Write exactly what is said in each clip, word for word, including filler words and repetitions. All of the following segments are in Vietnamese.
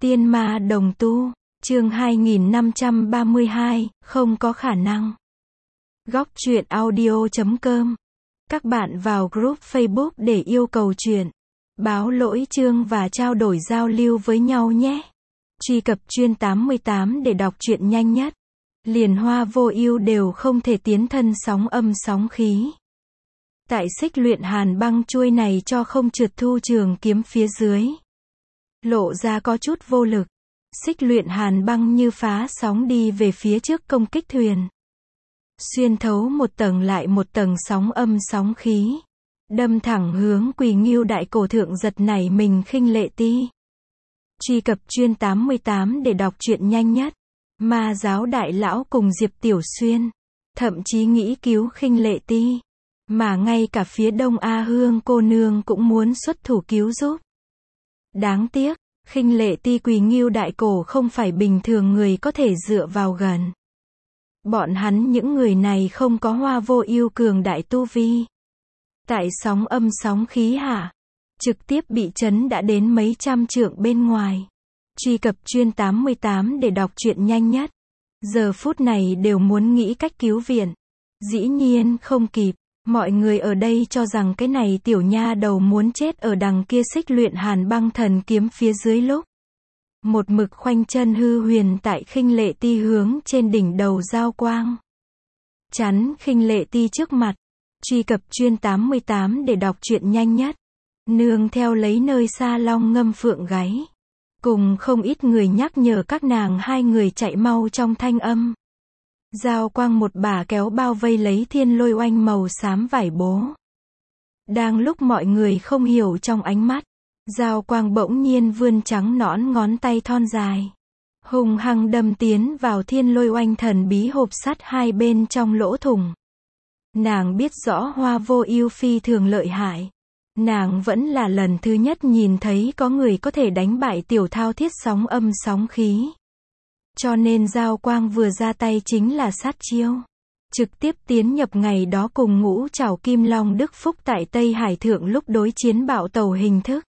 Tiên ma đồng tu, chương hai nghìn năm trăm ba mươi hai, không có khả năng. Góc truyện audio chấm com. Các bạn vào group Facebook để yêu cầu truyện, báo lỗi chương và trao đổi giao lưu với nhau nhé. Truy cập chuyên tám mươi tám để đọc truyện nhanh nhất. Liền Hoa Vô Ưu đều không thể tiến thân sóng âm sóng khí. Tại xích luyện hàn băng chuôi này cho không trượt thu trường kiếm phía dưới. Lộ ra có chút vô lực. Xích luyện hàn băng như phá sóng đi về phía trước công kích thuyền. Xuyên thấu một tầng lại một tầng sóng âm sóng khí. Đâm thẳng hướng Quỳ Ngưu đại cổ thượng giật nảy mình khinh lệ ti. Truy cập chuyên tám mươi tám để đọc truyện nhanh nhất. Ma giáo đại lão cùng Diệp Tiểu Xuyên. Thậm chí nghĩ cứu khinh lệ ti. Mà ngay cả phía đông A Hương cô nương cũng muốn xuất thủ cứu giúp. Đáng tiếc, khinh lệ ti Quỳ Ngưu đại cổ không phải bình thường người có thể dựa vào gần. Bọn hắn những người này không có Hoa Vô Ưu cường đại tu vi. Tại sóng âm sóng khí hạ, trực tiếp bị chấn đã đến mấy trăm trượng bên ngoài. Truy cập chuyên tám mươi tám để đọc truyện nhanh nhất. Giờ phút này đều muốn nghĩ cách cứu viện. Dĩ nhiên không kịp. Mọi người ở đây cho rằng cái này tiểu nha đầu muốn chết ở đằng kia xích luyện hàn băng thần kiếm phía dưới lúc. Một mực khoanh chân hư huyền tại khinh lệ ti hướng trên đỉnh đầu giao quang. Chắn khinh lệ ti trước mặt. Truy cập chuyên tám mươi tám để đọc truyện nhanh nhất. Nương theo lấy nơi xa long ngâm phượng gáy. Cùng không ít người nhắc nhở các nàng hai người chạy mau trong thanh âm. Giao quang một bà kéo bao vây lấy thiên lôi oanh màu xám vải bố. Đang lúc mọi người không hiểu trong ánh mắt, giao quang bỗng nhiên vươn trắng nõn ngón tay thon dài. Hùng hăng đâm tiến vào thiên lôi oanh thần bí hộp sắt hai bên trong lỗ thủng. Nàng biết rõ Hoa Vô Ưu phi thường lợi hại. Nàng vẫn là lần thứ nhất nhìn thấy có người có thể đánh bại tiểu thao thiết sóng âm sóng khí. Cho nên giao quang vừa ra tay chính là sát chiêu. Trực tiếp tiến nhập ngày đó cùng Ngũ Trảo Kim Long Đức Phúc tại Tây Hải Thượng lúc đối chiến bạo tàu hình thức.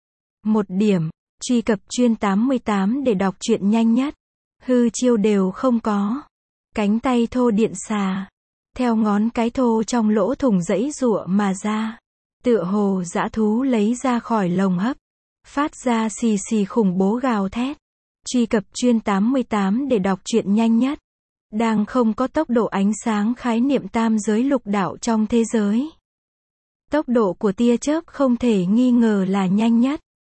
Một điểm, truy cập chuyên tám mươi tám để đọc truyện nhanh nhất. Hư chiêu đều không có. Cánh tay thô điện xà. Theo ngón cái thô trong lỗ thủng giãy giụa mà ra. Tựa hồ dã thú lấy ra khỏi lồng hấp. Phát ra xì xì khủng bố gào thét. Truy cập chuyên tám mươi tám để đọc truyện nhanh nhất. Đang không có tốc độ ánh sáng khái niệm tam giới lục đạo trong thế giới. Tốc độ của tia chớp không thể nghi ngờ là nhanh nhất.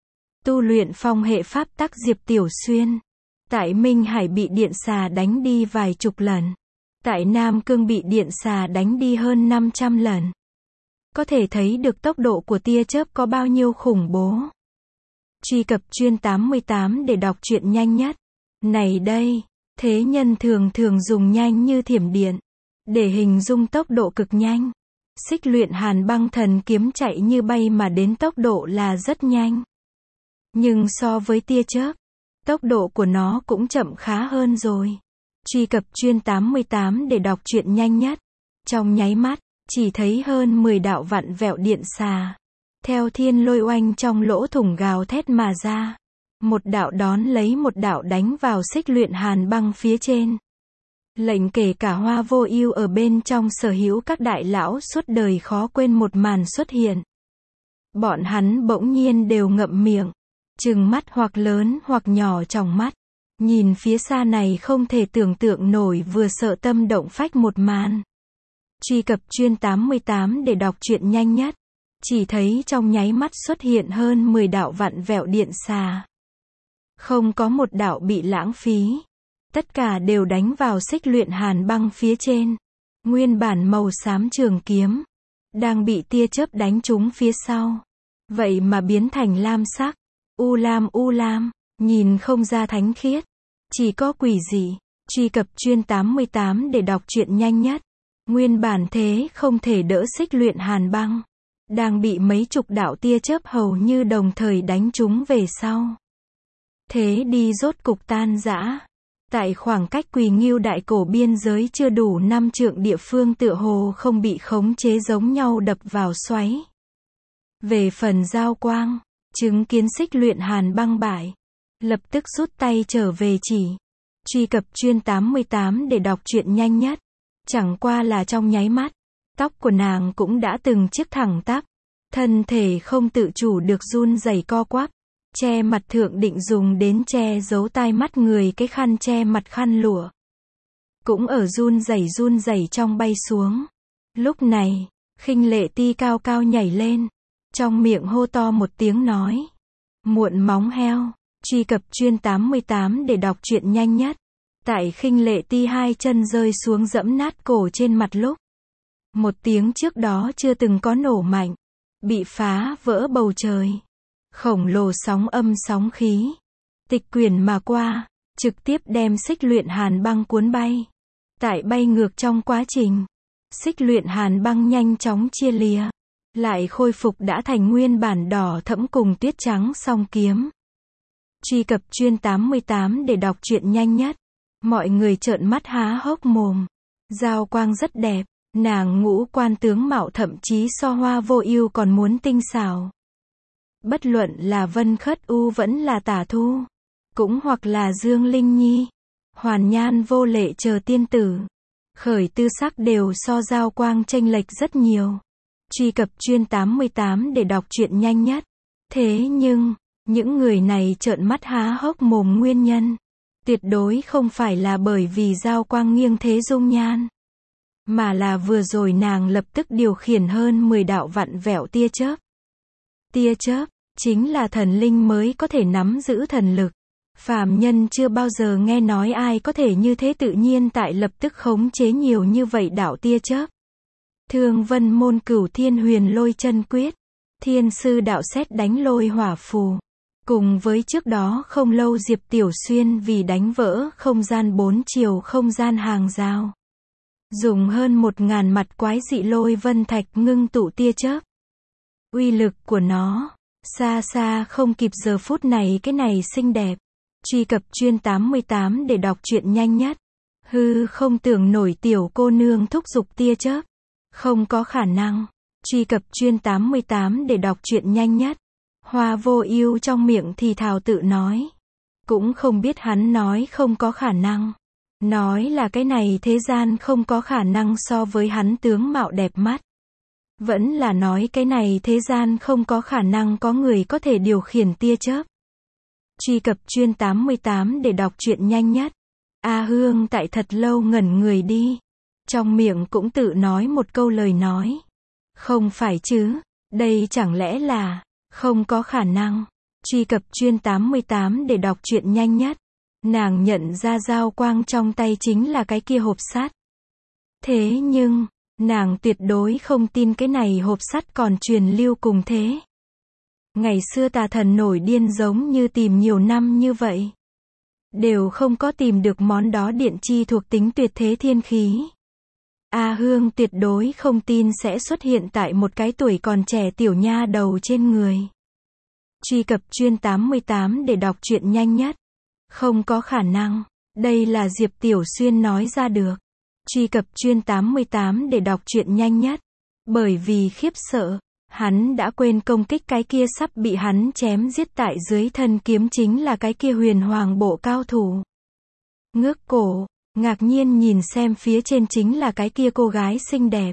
Tu luyện phong hệ pháp tắc Diệp Tiểu Xuyên. Tại Minh Hải bị điện xà đánh đi vài chục lần. Tại Nam Cương bị điện xà đánh đi hơn năm trăm lần. Có thể thấy được tốc độ của tia chớp có bao nhiêu khủng bố. Truy cập chuyên tám mươi tám để đọc truyện nhanh nhất. Này đây, thế nhân thường thường dùng nhanh như thiểm điện. Để hình dung tốc độ cực nhanh. Xích luyện hàn băng thần kiếm chạy như bay mà đến tốc độ là rất nhanh. Nhưng so với tia chớp, tốc độ của nó cũng chậm khá hơn rồi. Truy cập chuyên tám mươi tám để đọc truyện nhanh nhất. Trong nháy mắt, chỉ thấy hơn mười đạo vặn vẹo điện xà. Theo thiên lôi oanh trong lỗ thủng gào thét mà ra. Một đạo đón lấy một đạo đánh vào xích luyện hàn băng phía trên. Lệnh kể cả Hoa Vô Ưu ở bên trong sở hữu các đại lão suốt đời khó quên một màn xuất hiện. Bọn hắn bỗng nhiên đều ngậm miệng. Trừng mắt hoặc lớn hoặc nhỏ trong mắt. Nhìn phía xa này không thể tưởng tượng nổi vừa sợ tâm động phách một màn. Truy cập chuyên tám mươi tám để đọc truyện nhanh nhất. Chỉ thấy trong nháy mắt xuất hiện hơn mười đạo vặn vẹo điện xà. Không có một đạo bị lãng phí. Tất cả đều đánh vào xích luyện hàn băng phía trên. Nguyên bản màu xám trường kiếm. Đang bị tia chớp đánh trúng phía sau. Vậy mà biến thành lam sắc. U lam u lam. Nhìn không ra thánh khiết. Chỉ có quỷ dị. Truy cập chuyên tám mươi tám để đọc truyện nhanh nhất. Nguyên bản thế không thể đỡ xích luyện hàn băng. Đang bị mấy chục đạo tia chớp hầu như đồng thời đánh trúng về sau. Thế đi rốt cục tan rã. Tại khoảng cách Quỳ Ngưu đại cổ biên giới chưa đủ năm trượng địa phương tựa hồ không bị khống chế giống nhau đập vào xoáy. Về phần giao quang, chứng kiến xích luyện hàn băng bại. lập tức rút tay trở về chỉ. Truy cập chuyên tám mươi tám để đọc truyện nhanh nhất. Chẳng qua là trong nháy mắt, tóc của nàng cũng đã từng chiếc thẳng tắp. Thân thể không tự chủ được run rẩy co quắp. Che mặt thượng định dùng đến che giấu tai mắt người cái khăn che mặt khăn lụa. Cũng ở run rẩy run rẩy trong bay xuống. Lúc này, Khinh Lệ Ti cao cao nhảy lên. Trong miệng hô to một tiếng nói. Muộn móng heo. Truy cập chuyên tám mươi tám để đọc truyện nhanh nhất. Tại Khinh Lệ Ti hai chân rơi xuống dẫm nát cổ trên mặt lúc. Một tiếng trước đó chưa từng có nổ mạnh. Bị phá vỡ bầu trời. Khổng lồ sóng âm sóng khí. Tịch quyển mà qua. Trực tiếp đem xích luyện hàn băng cuốn bay. Tại bay ngược trong quá trình. Xích luyện hàn băng nhanh chóng chia lìa. Lại khôi phục đã thành nguyên bản đỏ thẫm cùng tuyết trắng song kiếm. Truy cập chuyên tám mươi tám để đọc truyện nhanh nhất. Mọi người trợn mắt há hốc mồm. Giao quang rất đẹp. Nàng ngũ quan tướng mạo thậm chí so Hoa Vô Ưu còn muốn tinh xảo. Bất luận là Vân Khất U vẫn là Tả Thu. Cũng hoặc là Dương Linh Nhi. Hoàn Nhan Vô Lệ chờ tiên tử. Khởi tư sắc đều so Giao quang chênh lệch rất nhiều. Truy cập chuyên tám mươi tám để đọc truyện nhanh nhất. Thế nhưng, những người này trợn mắt há hốc mồm nguyên nhân. Tuyệt đối không phải là bởi vì Giao quang nghiêng thế dung nhan. Mà là vừa rồi nàng lập tức điều khiển hơn mười đạo vặn vẹo tia chớp. Tia chớp, chính là thần linh mới có thể nắm giữ thần lực. Phàm nhân chưa bao giờ nghe nói ai có thể như thế tự nhiên tại lập tức khống chế nhiều như vậy đạo tia chớp. Thương Vân môn Cửu Thiên Huyền Lôi Chân Quyết, Thiên sư đạo sét đánh lôi hỏa phù. Cùng với trước đó không lâu Diệp Tiểu Xuyên vì đánh vỡ không gian bốn chiều không gian hàng rào. Dùng hơn một ngàn mặt quái dị lôi vân thạch ngưng tụ tia chớp. Uy lực của nó, xa xa không kịp giờ phút này cái này xinh đẹp. Truy cập chuyên tám mươi tám để đọc truyện nhanh nhất. Hư không tưởng nổi tiểu cô nương thúc giục tia chớp. Không có khả năng. Truy cập chuyên tám mươi tám để đọc truyện nhanh nhất. Hoa Vô Ưu trong miệng thì thào tự nói. Cũng không biết hắn nói không có khả năng. Nói là cái này thế gian không có khả năng so với hắn tướng mạo đẹp mắt. Vẫn là nói cái này thế gian không có khả năng có người có thể điều khiển tia chớp. Truy cập chuyên tám mươi tám để đọc truyện nhanh nhất. A Hương tại thật lâu ngẩn người đi. Trong miệng cũng tự nói một câu lời nói. Không phải chứ, đây chẳng lẽ là, không có khả năng. Truy cập chuyên tám mươi tám để đọc truyện nhanh nhất. Nàng nhận ra Giao quang trong tay chính là cái kia hộp sắt. Thế nhưng, nàng tuyệt đối không tin cái này hộp sắt còn truyền lưu cùng thế. Ngày xưa tà thần nổi điên giống như tìm nhiều năm như vậy. Đều không có tìm được món đó điện chi thuộc tính tuyệt thế thiên khí. A Hương tuyệt đối không tin sẽ xuất hiện tại một cái tuổi còn trẻ tiểu nha đầu trên người. Truy cập chuyên tám mươi tám để đọc truyện nhanh nhất. Không có khả năng. Đây là Diệp Tiểu Xuyên nói ra được. Truy cập chuyên tám mươi tám để đọc truyện nhanh nhất. Bởi vì khiếp sợ, hắn đã quên công kích cái kia sắp bị hắn chém giết tại dưới thân kiếm chính là cái kia huyền hoàng bộ cao thủ. Ngước cổ, ngạc nhiên nhìn xem phía trên chính là cái kia cô gái xinh đẹp.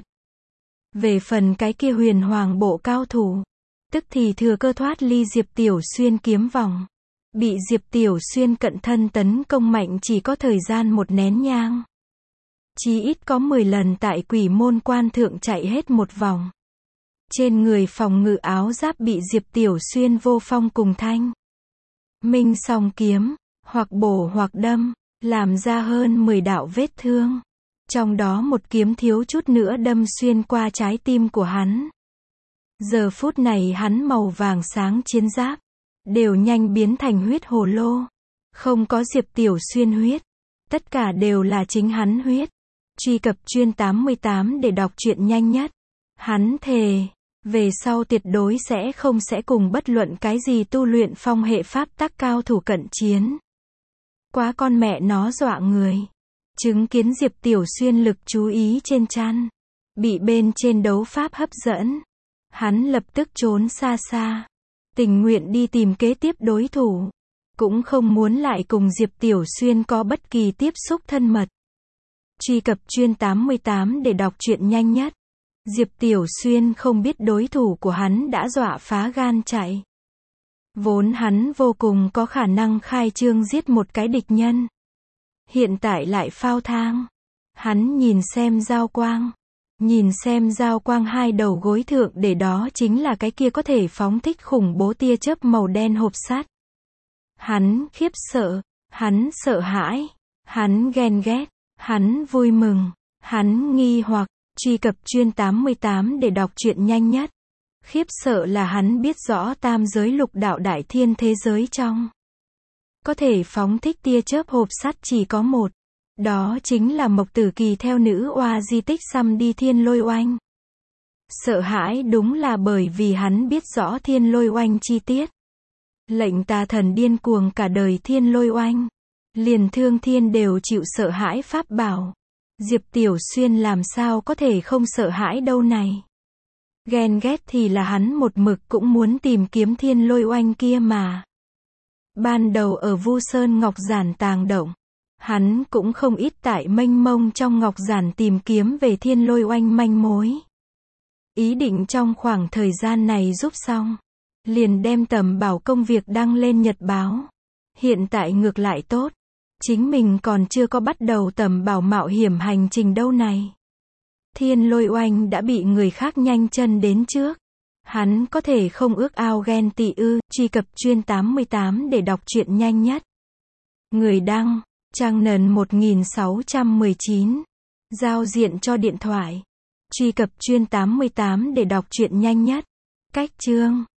Về phần cái kia huyền hoàng bộ cao thủ, tức thì thừa cơ thoát ly Diệp Tiểu Xuyên kiếm vòng. Bị Diệp Tiểu Xuyên cận thân tấn công mạnh chỉ có thời gian một nén nhang. Chí ít có mười lần tại Quỷ Môn Quan thượng chạy hết một vòng. Trên người phòng ngự áo giáp bị Diệp Tiểu Xuyên vô phong cùng thanh minh song kiếm, hoặc bổ hoặc đâm, làm ra hơn mười đạo vết thương. Trong đó một kiếm thiếu chút nữa đâm xuyên qua trái tim của hắn. Giờ phút này hắn màu vàng sáng chiến giáp, đều nhanh biến thành huyết hồ lô. Không có Diệp Tiểu Xuyên huyết. Tất cả đều là chính hắn huyết. Truy cập chuyên tám mươi tám để đọc truyện nhanh nhất. Hắn thề, về sau tuyệt đối sẽ không sẽ cùng bất luận cái gì tu luyện phong hệ pháp tắc cao thủ cận chiến. Quá con mẹ nó dọa người. Chứng kiến Diệp Tiểu Xuyên lực chú ý trên chăn, bị bên trên đấu pháp hấp dẫn. Hắn lập tức trốn xa xa. Tình nguyện đi tìm kế tiếp đối thủ. cũng không muốn lại cùng Diệp Tiểu Xuyên có bất kỳ tiếp xúc thân mật. Truy cập chuyên tám mươi tám để đọc truyện nhanh nhất. Diệp Tiểu Xuyên không biết đối thủ của hắn đã dọa phá gan chạy. Vốn hắn vô cùng có khả năng khai trương giết một cái địch nhân. Hiện tại lại phao thang. Hắn nhìn xem Giao Quang. Nhìn xem Giao Quang hai đầu gối thượng để đó chính là cái kia có thể phóng thích khủng bố tia chớp màu đen hộp sắt. Hắn khiếp sợ. Hắn sợ hãi. Hắn ghen ghét. Hắn vui mừng. Hắn nghi hoặc. Truy cập chuyên tám mươi tám để đọc truyện nhanh nhất. Khiếp sợ là hắn biết rõ tam giới lục đạo đại thiên thế giới trong. Có thể phóng thích tia chớp hộp sắt chỉ có một. Đó chính là Mộc Tử Kỳ theo nữ oa di tích xăm đi Thiên Lôi Oanh. Sợ hãi đúng là bởi vì hắn biết rõ Thiên Lôi Oanh chi tiết. Lệnh tà thần điên cuồng cả đời Thiên Lôi Oanh. Liền Thương Thiên đều chịu sợ hãi pháp bảo. Diệp Tiểu Xuyên làm sao có thể không sợ hãi đâu này. Ghen ghét thì là hắn một mực cũng muốn tìm kiếm Thiên Lôi Oanh kia mà. Ban đầu ở Vu Sơn Ngọc Giản tàng động, hắn cũng không ít tại mênh mông trong Ngọc Giản tìm kiếm về Thiên Lôi Oanh manh mối. Ý định trong khoảng thời gian này giúp xong, liền đem tầm bảo công việc đăng lên nhật báo. Hiện tại ngược lại tốt, chính mình còn chưa có bắt đầu tầm bảo mạo hiểm hành trình đâu này. Thiên Lôi Oanh đã bị người khác nhanh chân đến trước. Hắn có thể không ước ao ghen tị ư. Truy cập chuyên tám mươi tám để đọc truyện nhanh nhất. Người đăng, Trang Nần một nghìn sáu trăm mười chín. Giao diện cho điện thoại. Truy cập chuyên tám mươi tám để đọc truyện nhanh nhất. Cách chương